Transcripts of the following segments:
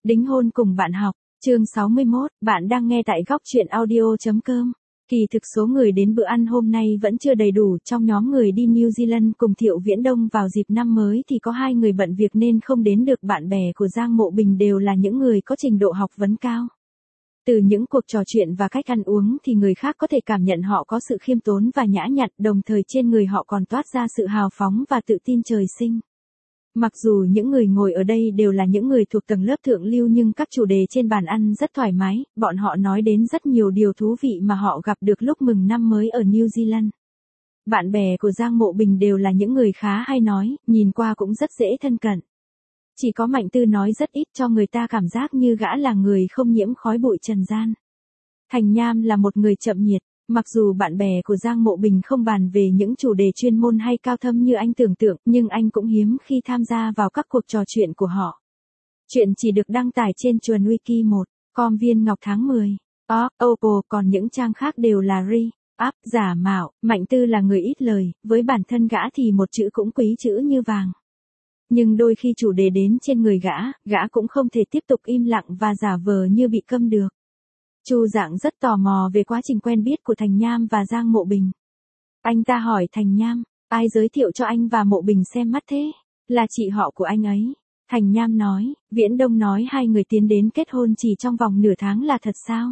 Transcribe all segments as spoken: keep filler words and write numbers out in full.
Đính hôn cùng bạn học, chương sáu mươi mốt, bạn đang nghe tại góc truyện audio chấm com. Kỳ thực số người đến bữa ăn hôm nay vẫn chưa đầy đủ, trong nhóm người đi New Zealand cùng Thiệu Viễn Đông vào dịp năm mới thì có hai người bận việc nên không đến được. Bạn bè của Giang Mộ Bình đều là những người có trình độ học vấn cao. Từ những cuộc trò chuyện và cách ăn uống thì người khác có thể cảm nhận họ có sự khiêm tốn và nhã nhặn, đồng thời trên người họ còn toát ra sự hào phóng và tự tin trời sinh. Mặc dù những người ngồi ở đây đều là những người thuộc tầng lớp thượng lưu nhưng các chủ đề trên bàn ăn rất thoải mái, bọn họ nói đến rất nhiều điều thú vị mà họ gặp được lúc mừng năm mới ở New Zealand. Bạn bè của Giang Mộ Bình đều là những người khá hay nói, nhìn qua cũng rất dễ thân cận. Chỉ có Mạnh Tư nói rất ít cho người ta cảm giác như gã là người không nhiễm khói bụi trần gian. Thành Nham là một người chậm nhiệt. Mặc dù bạn bè của Giang Mộ Bình không bàn về những chủ đề chuyên môn hay cao thâm như anh tưởng tượng, nhưng anh cũng hiếm khi tham gia vào các cuộc trò chuyện của họ. Chuyện chỉ được đăng tải trên Chuồn Wiki một, com viên ngọc tháng mười. Ó, Oppo, còn những trang khác đều là re, up, giả mạo. Mạnh Tư là người ít lời, với bản thân gã thì một chữ cũng quý chữ như vàng. Nhưng đôi khi chủ đề đến trên người gã, gã cũng không thể tiếp tục im lặng và giả vờ như bị câm được. Chu Dạng rất tò mò về quá trình quen biết của Thành Nham và Giang Mộ Bình. Anh ta hỏi Thành Nham, ai giới thiệu cho anh và Mộ Bình xem mắt thế? Là chị họ của anh ấy. Thành Nham nói, Viễn Đông nói hai người tiến đến kết hôn chỉ trong vòng nửa tháng là thật sao?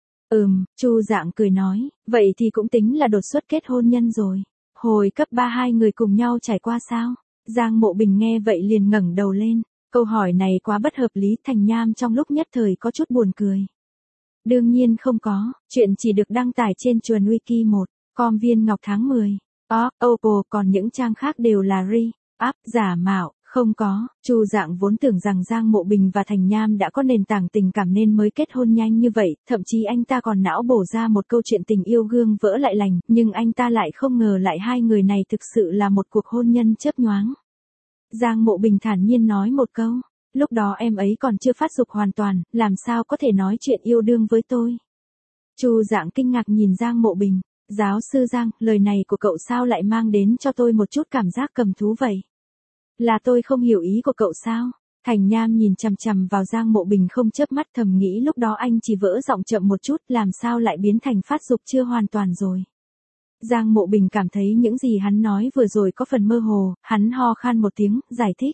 Ừm, Chu Dạng cười nói, vậy thì cũng tính là đột xuất kết hôn nhân rồi. Hồi cấp ba hai người cùng nhau trải qua sao? Giang Mộ Bình nghe vậy liền ngẩng đầu lên. Câu hỏi này quá bất hợp lý, Thành Nham trong lúc nhất thời có chút buồn cười. Đương nhiên không có, chuyện chỉ được đăng tải trên Chuồn Wiki một, com viên ngọc tháng mười. Ó, Oppo, còn những trang khác đều là re, up, giả mạo. Không có, Chu Dạng vốn tưởng rằng Giang Mộ Bình và Thành Nham đã có nền tảng tình cảm nên mới kết hôn nhanh như vậy, thậm chí anh ta còn não bổ ra một câu chuyện tình yêu gương vỡ lại lành, nhưng anh ta lại không ngờ lại hai người này thực sự là một cuộc hôn nhân chớp nhoáng. Giang Mộ Bình thản nhiên nói một câu. Lúc đó em ấy còn chưa phát dục hoàn toàn, làm sao có thể nói chuyện yêu đương với tôi. Chu Dạng kinh ngạc nhìn Giang Mộ Bình. Giáo sư Giang, lời này của cậu sao lại mang đến cho tôi một chút cảm giác cầm thú vậy? Là tôi không hiểu ý của cậu sao? Thành Nham nhìn chằm chằm vào Giang Mộ Bình không chớp mắt, thầm nghĩ lúc đó anh chỉ vỡ giọng chậm một chút, làm sao lại biến thành phát dục chưa hoàn toàn rồi. Giang Mộ Bình cảm thấy những gì hắn nói vừa rồi có phần mơ hồ, hắn ho khan một tiếng, giải thích.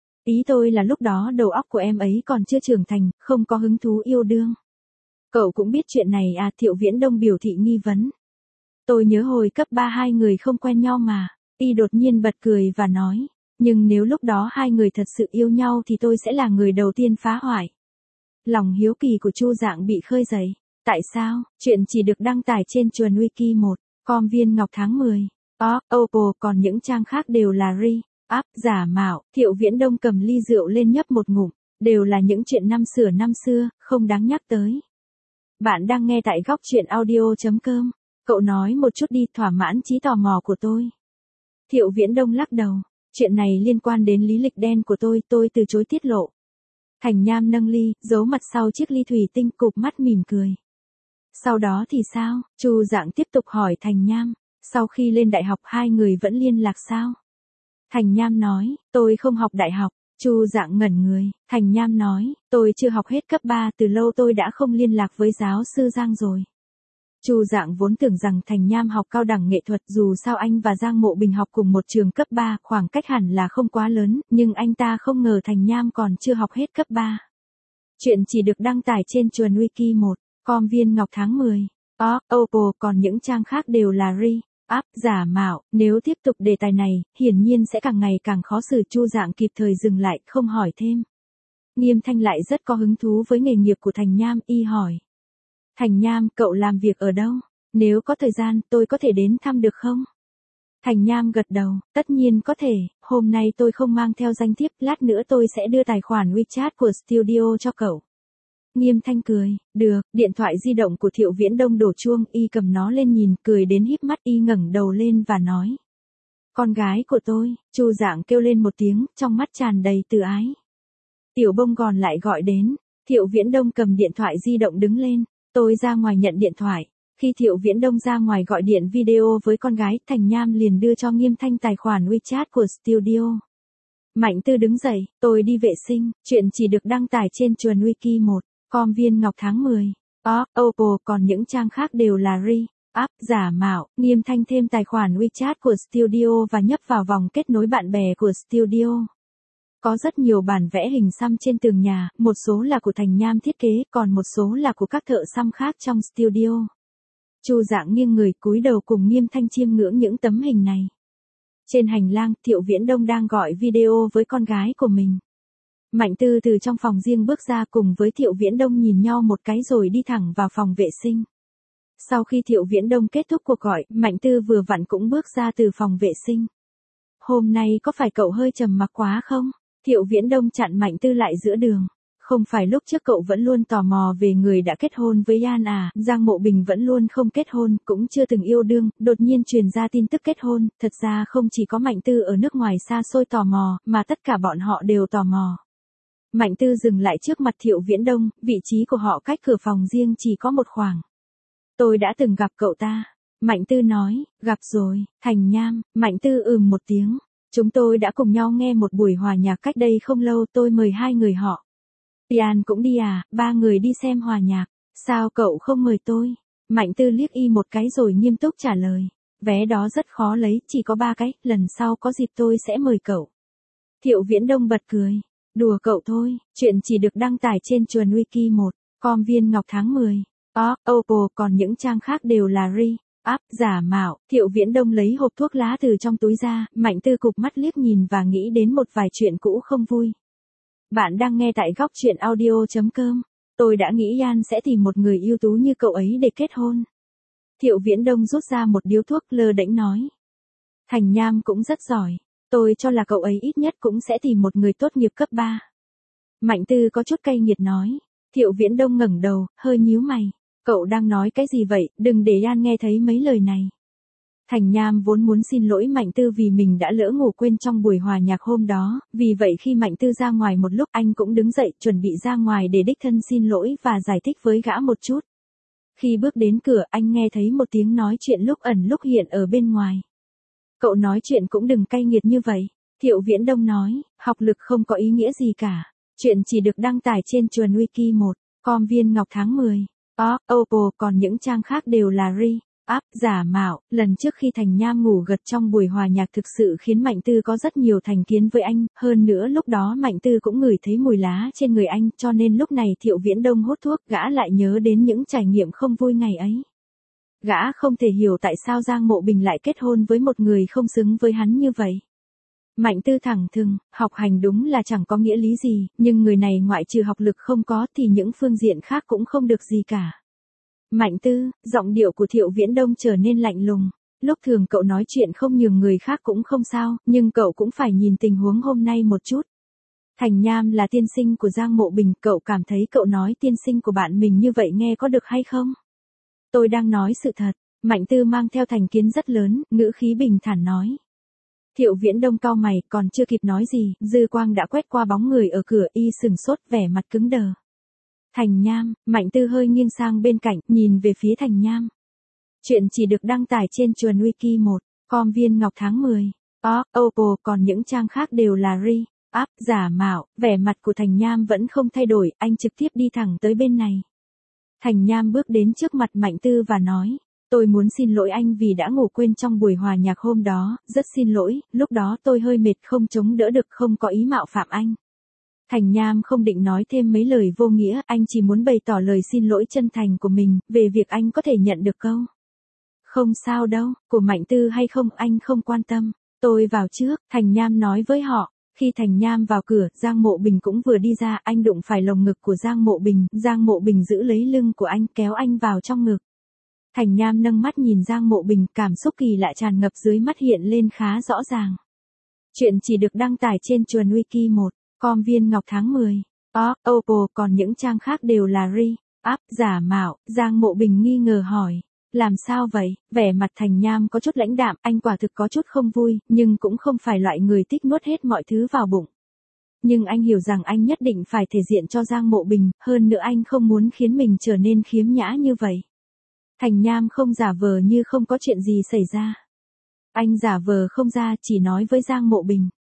Ý tôi là lúc đó đầu óc của em ấy còn chưa trưởng thành, không có hứng thú yêu đương. Cậu cũng biết chuyện này à? Thiệu Viễn Đông biểu thị nghi vấn. Tôi nhớ hồi cấp ba hai người không quen nhau mà. Y đột nhiên bật cười và nói, nhưng nếu lúc đó hai người thật sự yêu nhau thì tôi sẽ là người đầu tiên phá hoại. Lòng hiếu kỳ của Chu Dạng bị khơi dậy. Tại sao? Chuyện chỉ được đăng tải trên Chuồn Wiki một, com viên ngọc tháng mười. Ó, Oppo, còn những trang khác đều là re, up, giả mạo. Thiệu Viễn Đông cầm ly rượu lên nhấp một ngụm, đều là những chuyện năm xưa năm xưa, không đáng nhắc tới. Bạn đang nghe tại góc truyện audio chấm com. Cậu nói một chút đi, thỏa mãn trí tò mò của tôi. Thiệu Viễn Đông lắc đầu, chuyện này liên quan đến lý lịch đen của tôi, tôi từ chối tiết lộ. Thành Nham nâng ly, giấu mặt sau chiếc ly thủy tinh, cụp mắt mỉm cười. Sau đó thì sao? Chu Dạng tiếp tục hỏi Thành Nham, sau khi lên đại học hai người vẫn liên lạc sao? Thành Nham nói, tôi không học đại học. Chu Dạng ngẩn người. Thành Nham nói, tôi chưa học hết cấp ba, từ lâu tôi đã không liên lạc với giáo sư Giang rồi. Chu Dạng vốn tưởng rằng Thành Nham học cao đẳng nghệ thuật, dù sao anh và Giang Mộ Bình học cùng một trường cấp ba, khoảng cách hẳn là không quá lớn, nhưng anh ta không ngờ Thành Nham còn chưa học hết cấp ba. Chuyện chỉ được đăng tải trên Chuồn Wiki một, com viên ngọc tháng mười. Ó, Oppo, còn những trang khác đều là re, up, giả mạo. Nếu tiếp tục đề tài này, hiển nhiên sẽ càng ngày càng khó xử. Chu Dạng kịp thời dừng lại, không hỏi thêm. Nghiêm Thanh lại rất có hứng thú với nghề nghiệp của Thành Nham, y hỏi. Thành Nham, cậu làm việc ở đâu? Nếu có thời gian, tôi có thể đến thăm được không? Thành Nham gật đầu, tất nhiên có thể, hôm nay tôi không mang theo danh thiếp, lát nữa tôi sẽ đưa tài khoản WeChat của studio cho cậu. Nghiêm Thanh cười, được. Điện thoại di động của Thiệu Viễn Đông đổ chuông, y cầm nó lên nhìn, cười đến híp mắt, y ngẩng đầu lên và nói. Con gái của tôi. Chu Dạng kêu lên một tiếng, trong mắt tràn đầy từ ái. Tiểu Bông Gòn lại gọi đến. Thiệu Viễn Đông cầm điện thoại di động đứng lên. Tôi ra ngoài nhận điện thoại. Khi Thiệu Viễn Đông ra ngoài gọi điện video với con gái, Thành Nham liền đưa cho Nghiêm Thanh tài khoản WeChat của studio. Mạnh Tư đứng dậy, tôi đi vệ sinh, chuyện chỉ được đăng tải trên Chuồn Wiki một, com viên ngọc tháng mười. Ó, Oppo, còn những trang khác đều là re, up, giả mạo. Nghiêm Thanh thêm tài khoản WeChat của studio và nhấp vào vòng kết nối bạn bè của studio. Có rất nhiều bản vẽ hình xăm trên tường nhà, một số là của Thành Nham thiết kế, còn một số là của các thợ xăm khác trong studio. Chu Dạng nghiêng người cúi đầu cùng Nghiêm Thanh chiêm ngưỡng những tấm hình này. Trên hành lang, Thiệu Viễn Đông đang gọi video với con gái của mình. Mạnh Tư từ trong phòng riêng bước ra cùng với Thiệu Viễn Đông nhìn nhau một cái rồi đi thẳng vào phòng vệ sinh. Sau khi Thiệu Viễn Đông kết thúc cuộc gọi, Mạnh Tư vừa vặn cũng bước ra từ phòng vệ sinh. Hôm nay có phải cậu hơi trầm mặc quá không? Thiệu Viễn Đông chặn Mạnh Tư lại giữa đường. Không phải lúc trước cậu vẫn luôn tò mò về người đã kết hôn với Yan à, Giang Mộ Bình vẫn luôn không kết hôn, cũng chưa từng yêu đương, đột nhiên truyền ra tin tức kết hôn, thật ra không chỉ có Mạnh Tư ở nước ngoài xa xôi tò mò, mà tất cả bọn họ đều tò mò. Mạnh Tư dừng lại trước mặt Thiệu Viễn Đông, vị trí của họ cách cửa phòng riêng chỉ có một khoảng. Tôi đã từng gặp cậu ta. Mạnh Tư nói, gặp rồi, Thành Nham. Mạnh Tư ừm một tiếng. Chúng tôi đã cùng nhau nghe một buổi hòa nhạc cách đây không lâu, tôi mời hai người họ. Yan cũng đi à, ba người đi xem hòa nhạc. Sao cậu không mời tôi? Mạnh Tư liếc y một cái rồi nghiêm túc trả lời. Vé đó rất khó lấy, chỉ có ba cái, lần sau có dịp tôi sẽ mời cậu. Thiệu Viễn Đông bật cười. Đùa cậu thôi, chuyện chỉ được đăng tải trên Chuồn Wiki một, com viên ngọc tháng mười. Ó, Oppo, còn những trang khác đều là re, up, giả mạo. Thiệu Viễn Đông lấy hộp thuốc lá từ trong túi ra, Mạnh Tư cụp mắt liếc nhìn và nghĩ đến một vài chuyện cũ không vui. Bạn đang nghe tại góc truyện audio chấm com. Tôi đã nghĩ Yan sẽ tìm một người ưu tú như cậu ấy để kết hôn. Thiệu Viễn Đông rút ra một điếu thuốc lơ đễnh nói. Thành Nham cũng rất giỏi. Tôi cho là cậu ấy ít nhất cũng sẽ tìm một người tốt nghiệp cấp ba. Mạnh Tư có chút cay nghiệt nói. Thiệu Viễn Đông ngẩng đầu, hơi nhíu mày. Cậu đang nói cái gì vậy, đừng để Yan nghe thấy mấy lời này. Thành Nham vốn muốn xin lỗi Mạnh Tư vì mình đã lỡ ngủ quên trong buổi hòa nhạc hôm đó, vì vậy khi Mạnh Tư ra ngoài một lúc anh cũng đứng dậy chuẩn bị ra ngoài để đích thân xin lỗi và giải thích với gã một chút. Khi bước đến cửa anh nghe thấy một tiếng nói chuyện lúc ẩn lúc hiện ở bên ngoài. Cậu nói chuyện cũng đừng cay nghiệt như vậy. Thiệu Viễn Đông nói, học lực không có ý nghĩa gì cả. Chuyện chỉ được đăng tải trên Chuồn Wiki một, com viên ngọc tháng mười. Ó, Oppo, còn những trang khác đều là re, up, giả mạo. Lần trước khi Thành Nham ngủ gật trong buổi hòa nhạc thực sự khiến Mạnh Tư có rất nhiều thành kiến với anh, hơn nữa lúc đó Mạnh Tư cũng ngửi thấy mùi lá trên người anh, cho nên lúc này Thiệu Viễn Đông hút thuốc, gã lại nhớ đến những trải nghiệm không vui ngày ấy. Gã không thể hiểu tại sao Giang Mộ Bình lại kết hôn với một người không xứng với hắn như vậy. Mạnh Tư thẳng thừng, học hành đúng là chẳng có nghĩa lý gì, nhưng người này ngoại trừ học lực không có thì những phương diện khác cũng không được gì cả. Mạnh Tư, giọng điệu của Thiệu Viễn Đông trở nên lạnh lùng. Lúc thường cậu nói chuyện không nhường người khác cũng không sao, nhưng cậu cũng phải nhìn tình huống hôm nay một chút. Thành Nham là tiên sinh của Giang Mộ Bình, cậu cảm thấy cậu nói tiên sinh của bạn mình như vậy nghe có được hay không? Tôi đang nói sự thật. Mạnh Tư mang theo thành kiến rất lớn, ngữ khí bình thản nói. Thiệu Viễn Đông cau mày, còn chưa kịp nói gì, dư quang đã quét qua bóng người ở cửa, y sừng sốt, vẻ mặt cứng đờ. Thành Nham. Mạnh Tư hơi nghiêng sang bên cạnh, nhìn về phía Thành Nham. Chuyện chỉ được đăng tải trên Chuồn Wiki một, com viên ngọc tháng mười. Ó, Oppo, còn những trang khác đều là re, up, giả mạo. Vẻ mặt của Thành Nham vẫn không thay đổi, anh trực tiếp đi thẳng tới bên này. Thành Nham bước đến trước mặt Mạnh Tư và nói. Tôi muốn xin lỗi anh vì đã ngủ quên trong buổi hòa nhạc hôm đó, rất xin lỗi, lúc đó tôi hơi mệt không chống đỡ được, không có ý mạo phạm anh. Thành Nham không định nói thêm mấy lời vô nghĩa, anh chỉ muốn bày tỏ lời xin lỗi chân thành của mình, về việc anh có thể nhận được câu. Không sao đâu, của Mạnh Tư hay không anh không quan tâm, tôi vào trước, Thành Nham nói với họ. Khi Thành Nham vào cửa, Giang Mộ Bình cũng vừa đi ra, anh đụng phải lồng ngực của Giang Mộ Bình, Giang Mộ Bình giữ lấy lưng của anh, kéo anh vào trong ngực. Thành Nham nâng mắt nhìn Giang Mộ Bình, cảm xúc kỳ lạ tràn ngập dưới mắt hiện lên khá rõ ràng. Chuyện chỉ được đăng tải trên Chuồn Wiki một, com viên ngọc tháng mười. Ó, Oppo, còn những trang khác đều là re, up, giả mạo. Giang Mộ Bình nghi ngờ hỏi. Làm sao vậy? Vẻ mặt Thành Nham có chút lãnh đạm, anh quả thực có chút không vui, nhưng cũng không phải loại người thích nuốt hết mọi thứ vào bụng. Nhưng anh hiểu rằng anh nhất định phải thể diện cho Giang Mộ Bình, hơn nữa anh không muốn khiến mình trở nên khiếm nhã như vậy. Thành Nham không giả vờ như không có chuyện gì xảy ra. Anh giả vờ không ra, chỉ nói với Giang Mộ Bình.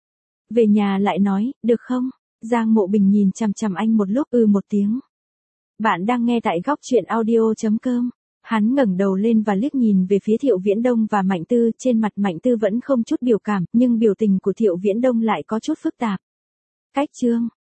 Về nhà lại nói, được không? Giang Mộ Bình nhìn chằm chằm anh một lúc, ừ một tiếng. Bạn đang nghe tại góc chuyện audio.com. Hắn ngẩng đầu lên và liếc nhìn về phía Thiệu Viễn Đông và Mạnh Tư, trên mặt Mạnh Tư vẫn không chút biểu cảm, nhưng biểu tình của Thiệu Viễn Đông lại có chút phức tạp. Cách chương